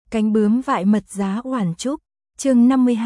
Cánh bướm vại mật giá Oản Trúc, chương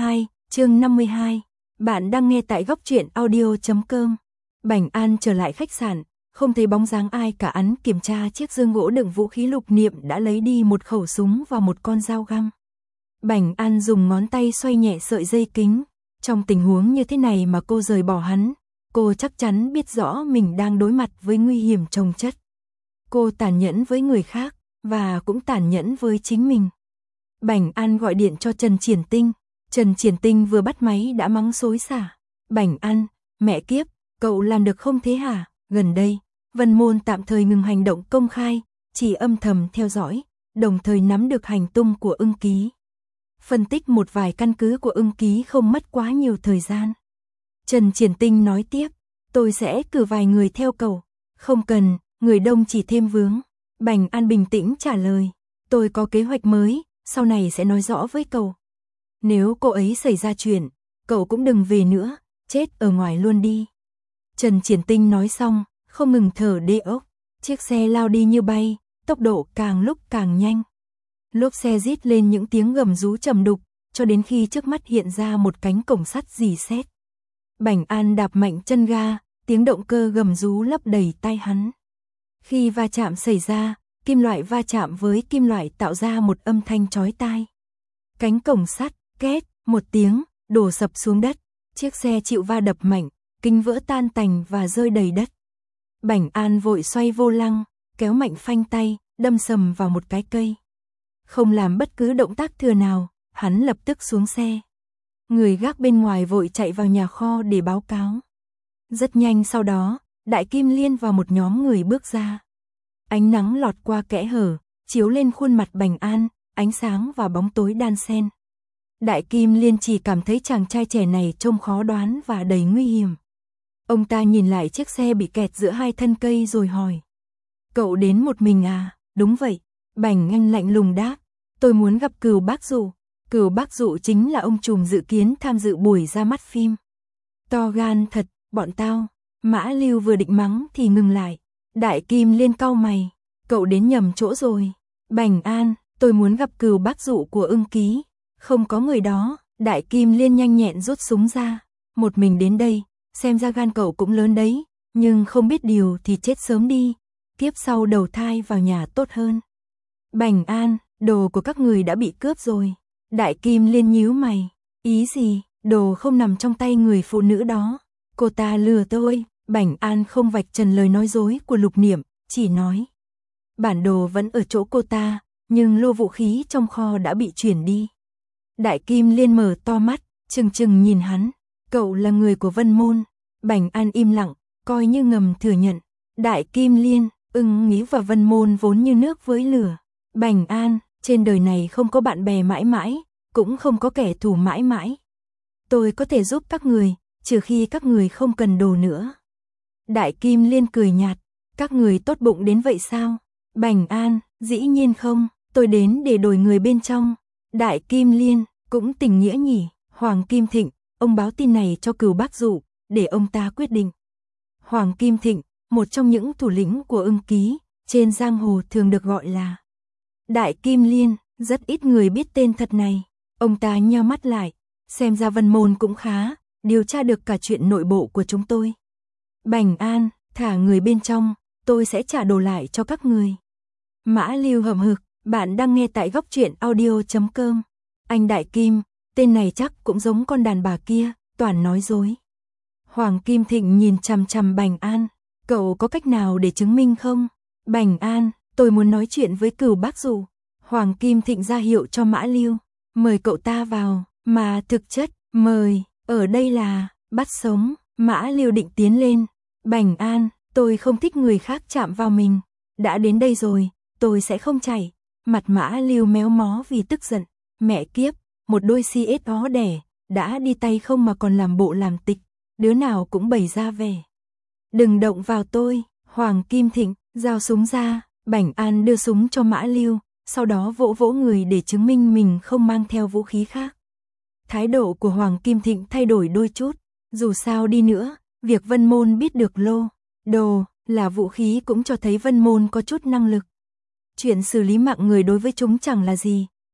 52. Bạn đang nghe tại góc truyện audio.com. Bảnh An trở lại khách sạn, không thấy bóng dáng ai cả. Hắn kiểm tra chiếc dương gỗ đựng vũ khí lục niệm, đã lấy đi một khẩu súng và một con dao găm. Bảnh An dùng ngón tay xoay nhẹ sợi dây kính. Trong tình huống như thế này mà cô rời bỏ hắn, cô chắc chắn biết rõ mình đang đối mặt với nguy hiểm chồng chất. Cô tàn nhẫn với người khác, và cũng tàn nhẫn với chính mình. Bảnh An gọi điện cho Trần Triển Tinh. Trần Triển Tinh vừa bắt máy đã mắng xối xả. Bảnh An, mẹ kiếp, cậu làm được không thế hả? Gần đây, Vân Môn tạm thời ngừng hành động công khai, chỉ âm thầm theo dõi, đồng thời nắm được hành tung của Ưng Ký. Phân tích một vài căn cứ của Ưng Ký không mất quá nhiều thời gian. Trần Triển Tinh nói tiếp, tôi sẽ cử vài người theo cậu. Không cần, người đông chỉ thêm vướng. Bảnh An bình tĩnh trả lời, tôi có kế hoạch mới, sau này sẽ nói rõ với cậu. Nếu cô ấy xảy ra chuyện, cậu cũng đừng về nữa, chết ở ngoài luôn đi. Trần Triển Tinh nói xong, không ngừng thở đê ốc. Chiếc xe lao đi như bay, tốc độ càng lúc càng nhanh. Lốp xe rít lên những tiếng gầm rú trầm đục, cho đến khi trước mắt hiện ra một cánh cổng sắt rì sét. Bảnh An đạp mạnh chân ga, tiếng động cơ gầm rú lấp đầy tai hắn. Khi va chạm xảy ra, kim loại va chạm với kim loại tạo ra một âm thanh chói tai. Cánh cổng sắt, két, một tiếng, đổ sập xuống đất. Chiếc xe chịu va đập mạnh, kính vỡ tan tành và rơi đầy đất. Bảnh An vội xoay vô lăng, kéo mạnh phanh tay, đâm sầm vào một cái cây. Không làm bất cứ động tác thừa nào, hắn lập tức xuống xe. Người gác bên ngoài vội chạy vào nhà kho để báo cáo. Rất nhanh sau đó, Đại Kim Liên và một nhóm người bước ra. Ánh nắng lọt qua kẽ hở, chiếu lên khuôn mặt Bảnh An, ánh sáng và bóng tối đan xen. Đại Kim Liên chỉ cảm thấy chàng trai trẻ này trông khó đoán và đầy nguy hiểm. Ông ta nhìn lại chiếc xe bị kẹt giữa hai thân cây rồi hỏi. Cậu đến một mình à? Đúng vậy. Bảnh An lạnh lùng đáp. Tôi muốn gặp Cửu Bác Dụ. Cửu Bác Dụ chính là ông trùm dự kiến tham dự buổi ra mắt phim. To gan thật, bọn tao. Mã Lưu vừa định mắng thì ngừng lại. Đại Kim Liên cau mày. Cậu đến nhầm chỗ rồi. Bảnh An, tôi muốn gặp Cửu Bác Dụ của Ưng Ký. Không có người đó. Đại Kim Liên nhanh nhẹn rút súng ra. Một mình đến đây, xem ra gan cậu cũng lớn đấy. Nhưng không biết điều thì chết sớm đi. Kiếp sau đầu thai vào nhà tốt hơn. Bảnh An, đồ của các người đã bị cướp rồi. Đại Kim Liên nhíu mày. Ý gì? Đồ không nằm trong tay người phụ nữ đó. Cô ta lừa tôi. Bảnh An không vạch trần lời nói dối của Lục Niệm, chỉ nói. Bản đồ vẫn ở chỗ cô ta, nhưng lô vũ khí trong kho đã bị chuyển đi. Đại Kim Liên mở to mắt, trừng trừng nhìn hắn. Cậu là người của Vân Môn. Bảnh An im lặng, coi như ngầm thừa nhận. Đại Kim Liên, Ưng Nghĩ và Vân Môn vốn như nước với lửa. Bảnh An, trên đời này không có bạn bè mãi mãi, cũng không có kẻ thù mãi mãi. Tôi có thể giúp các người, trừ khi các người không cần đồ nữa. Đại Kim Liên cười nhạt, các người tốt bụng đến vậy sao? Bảnh An, dĩ nhiên không, tôi đến để đổi người bên trong. Đại Kim Liên, cũng tình nghĩa nhỉ. Hoàng Kim Thịnh, ông báo tin này cho Cửu Bác Dụ, để ông ta quyết định. Hoàng Kim Thịnh, một trong những thủ lĩnh của Ưng Ký, trên giang hồ thường được gọi là Đại Kim Liên, rất ít người biết tên thật này. Ông ta nheo mắt lại, xem ra Vân Môn cũng khá, điều tra được cả chuyện nội bộ của chúng tôi. Bảnh An, thả người bên trong, tôi sẽ trả đồ lại cho các người. Mã Lưu hậm hực, bạn đang nghe tại góc truyện audio.com. Anh Đại Kim, tên này chắc cũng giống con đàn bà kia, toàn nói dối. Hoàng Kim Thịnh nhìn chằm chằm Bảnh An, cậu có cách nào để chứng minh không? Bảnh An, tôi muốn nói chuyện với Cửu Bác Dụ. Hoàng Kim Thịnh ra hiệu cho Mã Lưu, mời cậu ta vào, mà thực chất, mời, ở đây là, bắt sống. Mã Lưu định tiến lên. Bảnh An, tôi không thích người khác chạm vào mình. Đã đến đây rồi, tôi sẽ không chạy. Mặt Mã Lưu méo mó vì tức giận. Mẹ kiếp, một đôi CS ó đẻ, đã đi tay không mà còn làm bộ làm tịch. Đứa nào cũng bày ra vẻ. Đừng động vào tôi. Hoàng Kim Thịnh, giao súng ra. Bảnh An đưa súng cho Mã Lưu, sau đó vỗ vỗ người để chứng minh mình không mang theo vũ khí khác. Thái độ của Hoàng Kim Thịnh thay đổi đôi chút. Dù sao đi nữa, việc Vân Môn biết được lô, đồ, là vũ khí cũng cho thấy Vân Môn có chút năng lực. Chuyện xử lý mạng người đối với chúng chẳng là gì,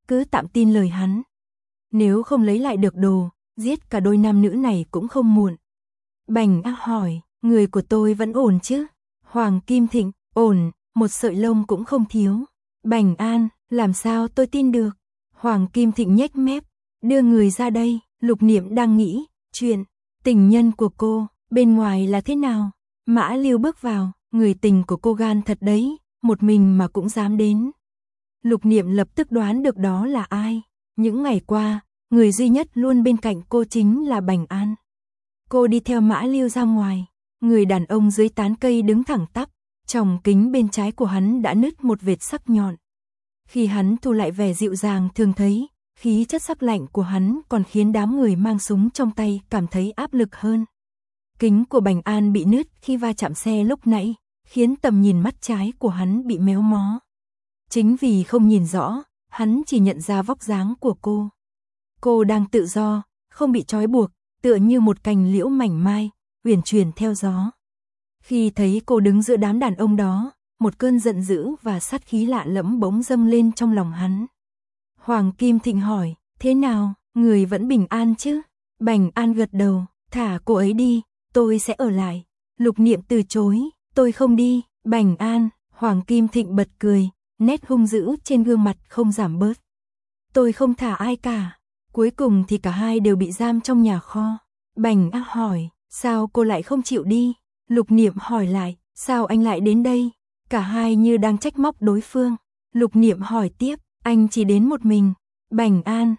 cứ tạm tin lời hắn. Nếu không lấy lại được đồ, giết cả đôi nam nữ này cũng không muộn. Bành An hỏi, người của tôi vẫn ổn chứ? Hoàng Kim Thịnh, ổn, một sợi lông cũng không thiếu. Bành An, làm sao tôi tin được? Hoàng Kim Thịnh nhếch mép, đưa người ra đây. Lục Niệm đang nghĩ, chuyện, tình nhân của cô, bên ngoài là thế nào? Mã Lưu bước vào, người tình của cô gan thật đấy, một mình mà cũng dám đến. Lục Niệm lập tức đoán được đó là ai. Những ngày qua, người duy nhất luôn bên cạnh cô chính là Bành An. Cô đi theo Mã Lưu ra ngoài, người đàn ông dưới tán cây đứng thẳng tắp, tròng kính bên trái của hắn đã nứt một vệt sắc nhọn. Khi hắn thu lại vẻ dịu dàng thường thấy, khí chất sắc lạnh của hắn còn khiến đám người mang súng trong tay cảm thấy áp lực hơn. Kính của Bành An bị nứt khi va chạm xe lúc nãy, khiến tầm nhìn mắt trái của hắn bị méo mó. Chính vì không nhìn rõ, hắn chỉ nhận ra vóc dáng của cô. Cô đang tự do, không bị trói buộc, tựa như một cành liễu mảnh mai, uyển chuyển theo gió. Khi thấy cô đứng giữa đám đàn ông đó, một cơn giận dữ và sát khí lạ lẫm bỗng dâng lên trong lòng hắn. Hoàng Kim Thịnh hỏi, thế nào, người vẫn bình an chứ? Bành An gật đầu, thả cô ấy đi, tôi sẽ ở lại. Lục Niệm từ chối, tôi không đi. Bành An, Hoàng Kim Thịnh bật cười, nét hung dữ trên gương mặt không giảm bớt. Tôi không thả ai cả. Cuối cùng thì cả hai đều bị giam trong nhà kho. Bành An hỏi, sao cô lại không chịu đi? Lục Niệm hỏi lại, sao anh lại đến đây? Cả hai như đang trách móc đối phương. Lục Niệm hỏi tiếp, anh chỉ đến một mình. Bành An,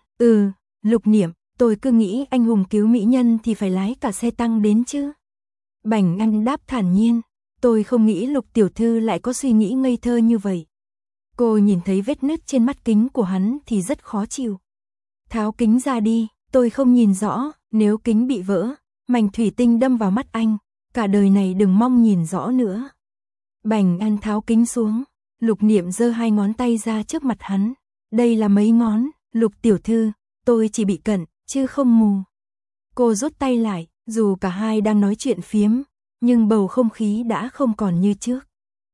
Lục Niệm, tôi cứ nghĩ anh hùng cứu mỹ nhân thì phải lái cả xe tăng đến chứ. Bành An đáp thản nhiên, tôi không nghĩ Lục tiểu thư lại có suy nghĩ ngây thơ như vậy. Cô nhìn thấy vết nứt trên mắt kính của hắn thì rất khó chịu. Tháo kính ra đi, tôi không nhìn rõ, nếu kính bị vỡ, mảnh thủy tinh đâm vào mắt anh, cả đời này đừng mong nhìn rõ nữa. Bành An tháo kính xuống, Lục Niệm giơ hai ngón tay ra trước mặt hắn. Đây là mấy ngón, Lục tiểu thư, tôi chỉ bị cận, chứ không mù. Cô rút tay lại, dù cả hai đang nói chuyện phiếm, nhưng bầu không khí đã không còn như trước.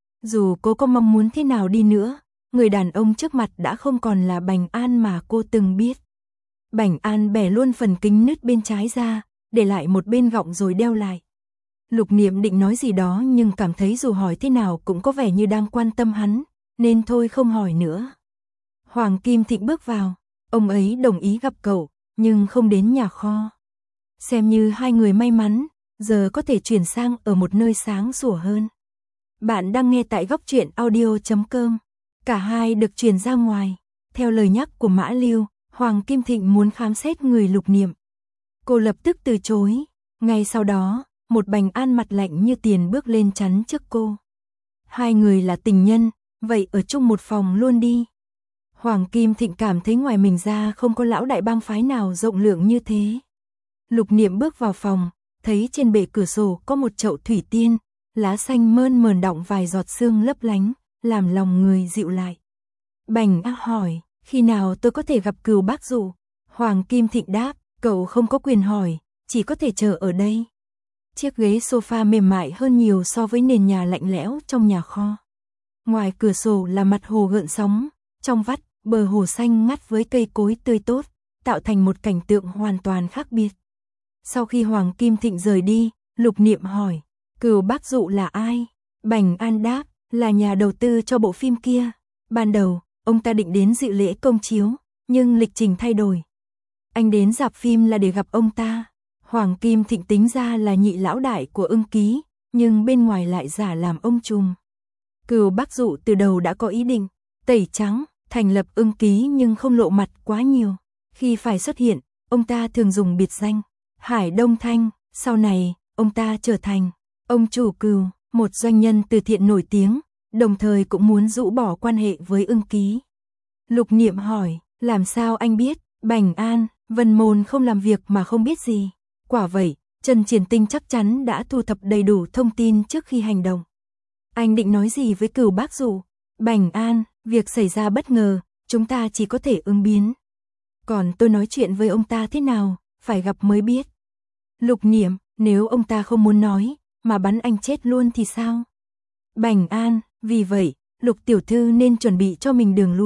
Dù cô có mong muốn thế nào đi nữa, người đàn ông trước mặt đã không còn là Bành An mà cô từng biết. Bành An bẻ luôn phần kính nứt bên trái ra, để lại một bên gọng rồi đeo lại. Lục Niệm định nói gì đó nhưng cảm thấy dù hỏi thế nào cũng có vẻ như đang quan tâm hắn, nên thôi không hỏi nữa. Hoàng Kim Thịnh bước vào, ông ấy đồng ý gặp cậu, nhưng không đến nhà kho. Xem như hai người may mắn, giờ có thể chuyển sang ở một nơi sáng sủa hơn. Bạn đang nghe tại góc truyện audio.com. Cả hai được chuyển ra ngoài. Theo lời nhắc của Mã Lưu, Hoàng Kim Thịnh muốn khám xét người Lục Niệm. Cô lập tức từ chối. Ngay sau đó, một Bành An mặt lạnh như tiền bước lên chắn trước cô. Hai người là tình nhân, vậy ở chung một phòng luôn đi. Hoàng Kim Thịnh cảm thấy ngoài mình ra không có lão đại bang phái nào rộng lượng như thế. Lục Niệm bước vào phòng, thấy trên bệ cửa sổ có một chậu thủy tiên, lá xanh mơn mờn đọng vài giọt sương lấp lánh, làm lòng người dịu lại. Bành An hỏi, khi nào tôi có thể gặp Cừu Bác Dụ? Hoàng Kim Thịnh đáp, cậu không có quyền hỏi, chỉ có thể chờ ở đây. Chiếc ghế sofa mềm mại hơn nhiều so với nền nhà lạnh lẽo trong nhà kho. Ngoài cửa sổ là mặt hồ gợn sóng, trong vắt, bờ hồ xanh ngắt với cây cối tươi tốt, tạo thành một cảnh tượng hoàn toàn khác biệt. Sau khi Hoàng Kim Thịnh rời đi, Lục Niệm hỏi, Cừu Bác Dụ là ai? Bành An đáp, là nhà đầu tư cho bộ phim kia. Ban đầu, ông ta định đến dự lễ công chiếu, nhưng lịch trình thay đổi. Anh đến rạp phim là để gặp ông ta. Hoàng Kim Thịnh tính ra là nhị lão đại của Ưng Ký, nhưng bên ngoài lại giả làm ông trùm. Cừu Bác Dụ từ đầu đã có ý định tẩy trắng, thành lập Ưng Ký nhưng không lộ mặt quá nhiều. Khi phải xuất hiện, ông ta thường dùng biệt danh Hải Đông Thanh. Sau này, ông ta trở thành ông chủ Cừu, một doanh nhân từ thiện nổi tiếng, đồng thời cũng muốn rũ bỏ quan hệ với Ưng Ký. Lục Niệm hỏi, làm sao anh biết? Bành An, Vân Môn không làm việc mà không biết gì. Quả vậy, Trần Triển Tinh chắc chắn đã thu thập đầy đủ thông tin trước khi hành động. Anh định nói gì với Cừu Bác Dụ? Bành An, việc xảy ra bất ngờ, chúng ta chỉ có thể ứng biến. Còn tôi nói chuyện với ông ta thế nào, phải gặp mới biết. Lục Niệm, nếu ông ta không muốn nói, mà bắn anh chết luôn thì sao? Bành An, vì vậy, Lục tiểu thư nên chuẩn bị cho mình đường lui.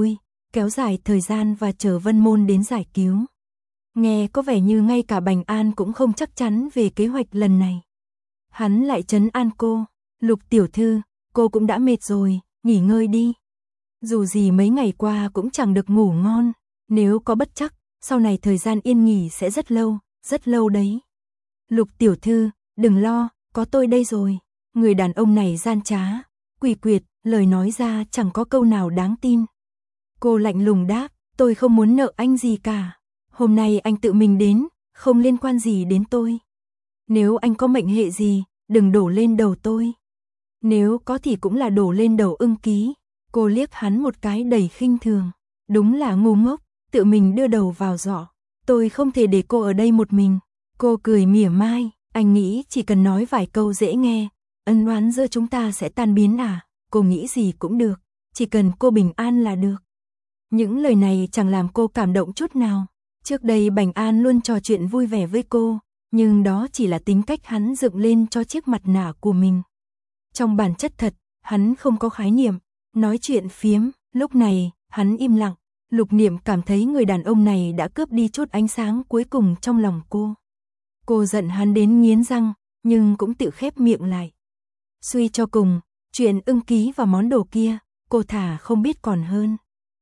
kéo dài thời gian và chờ Vân Môn đến giải cứu. Nghe có vẻ như ngay cả Bành An cũng không chắc chắn về kế hoạch lần này. Hắn lại trấn an cô, Lục tiểu thư, cô cũng đã mệt rồi, nghỉ ngơi đi. Dù gì mấy ngày qua cũng chẳng được ngủ ngon, nếu có bất trắc, sau này thời gian yên nghỉ sẽ rất lâu đấy. Lục tiểu thư, đừng lo, có tôi đây rồi. Người đàn ông này gian trá, quỷ quyệt, lời nói ra chẳng có câu nào đáng tin. Cô lạnh lùng đáp, tôi không muốn nợ anh gì cả. Hôm nay anh tự mình đến, không liên quan gì đến tôi. Nếu anh có mệnh hệ gì, đừng đổ lên đầu tôi. Nếu có thì cũng là đổ lên đầu Ưng Ký. Cô liếc hắn một cái đầy khinh thường. Đúng là ngu ngốc, tự mình đưa đầu vào giỏ. Tôi không thể để cô ở đây một mình. Cô cười mỉa mai, anh nghĩ chỉ cần nói vài câu dễ nghe, ân oán giữa chúng ta sẽ tan biến à? Cô nghĩ gì cũng được, chỉ cần cô bình an là được. Những lời này chẳng làm cô cảm động chút nào. Trước đây Bành An luôn trò chuyện vui vẻ với cô, nhưng đó chỉ là tính cách hắn dựng lên cho chiếc mặt nạ của mình. Trong bản chất thật, hắn không có khái niệm, nói chuyện phiếm, lúc này, hắn im lặng. Lục Niệm cảm thấy người đàn ông này đã cướp đi chút ánh sáng cuối cùng trong lòng cô. Cô giận hắn đến nghiến răng, nhưng cũng tự khép miệng lại. Suy cho cùng, chuyện Ưng Ký và món đồ kia, cô thà không biết còn hơn.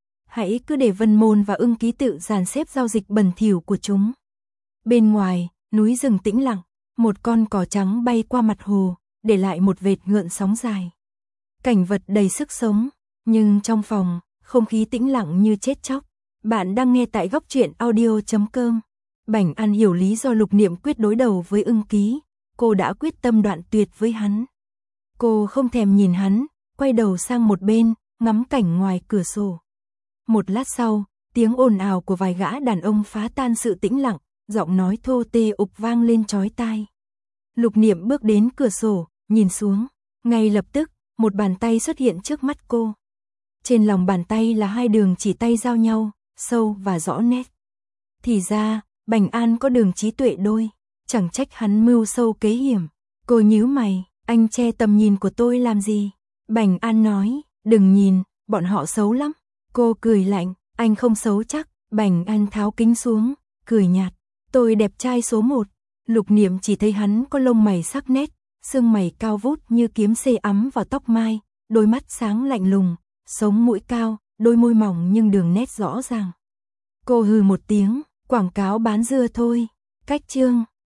Hãy cứ để Vân Môn và Ưng Ký tự dàn xếp giao dịch bẩn thỉu của chúng. Bên ngoài, núi rừng tĩnh lặng, một con cò trắng bay qua mặt hồ, để lại một vệt gợn sóng dài. Cảnh vật đầy sức sống, nhưng trong phòng, không khí tĩnh lặng như chết chóc. Bạn đang nghe tại góc truyện audio.com. Bành An hiểu lý do Lục Niệm quyết đối đầu với Ưng Ký, cô đã quyết tâm đoạn tuyệt với hắn. Cô không thèm nhìn hắn, quay đầu sang một bên, ngắm cảnh ngoài cửa sổ. Một lát sau, tiếng ồn ào của vài gã đàn ông phá tan sự tĩnh lặng, giọng nói thô tê ục vang lên chói tai. Lục Niệm bước đến cửa sổ, nhìn xuống, ngay lập tức, một bàn tay xuất hiện trước mắt cô. Trên lòng bàn tay là hai đường chỉ tay giao nhau, sâu và rõ nét. Thì ra, Bành An có đường trí tuệ đôi, chẳng trách hắn mưu sâu kế hiểm. Cô nhíu mày, anh che tầm nhìn của tôi làm gì? Bành An nói, đừng nhìn, bọn họ xấu lắm. Cô cười lạnh, anh không xấu chắc. Bành An tháo kính xuống, cười nhạt, tôi đẹp trai số 1. Lục Niệm chỉ thấy hắn có lông mày sắc nét, sương mày cao vút như kiếm xê ắm vào tóc mai, đôi mắt sáng lạnh lùng, sống mũi cao, đôi môi mỏng nhưng đường nét rõ ràng. Cô hừ một tiếng, quảng cáo bán dưa thôi. Cách chương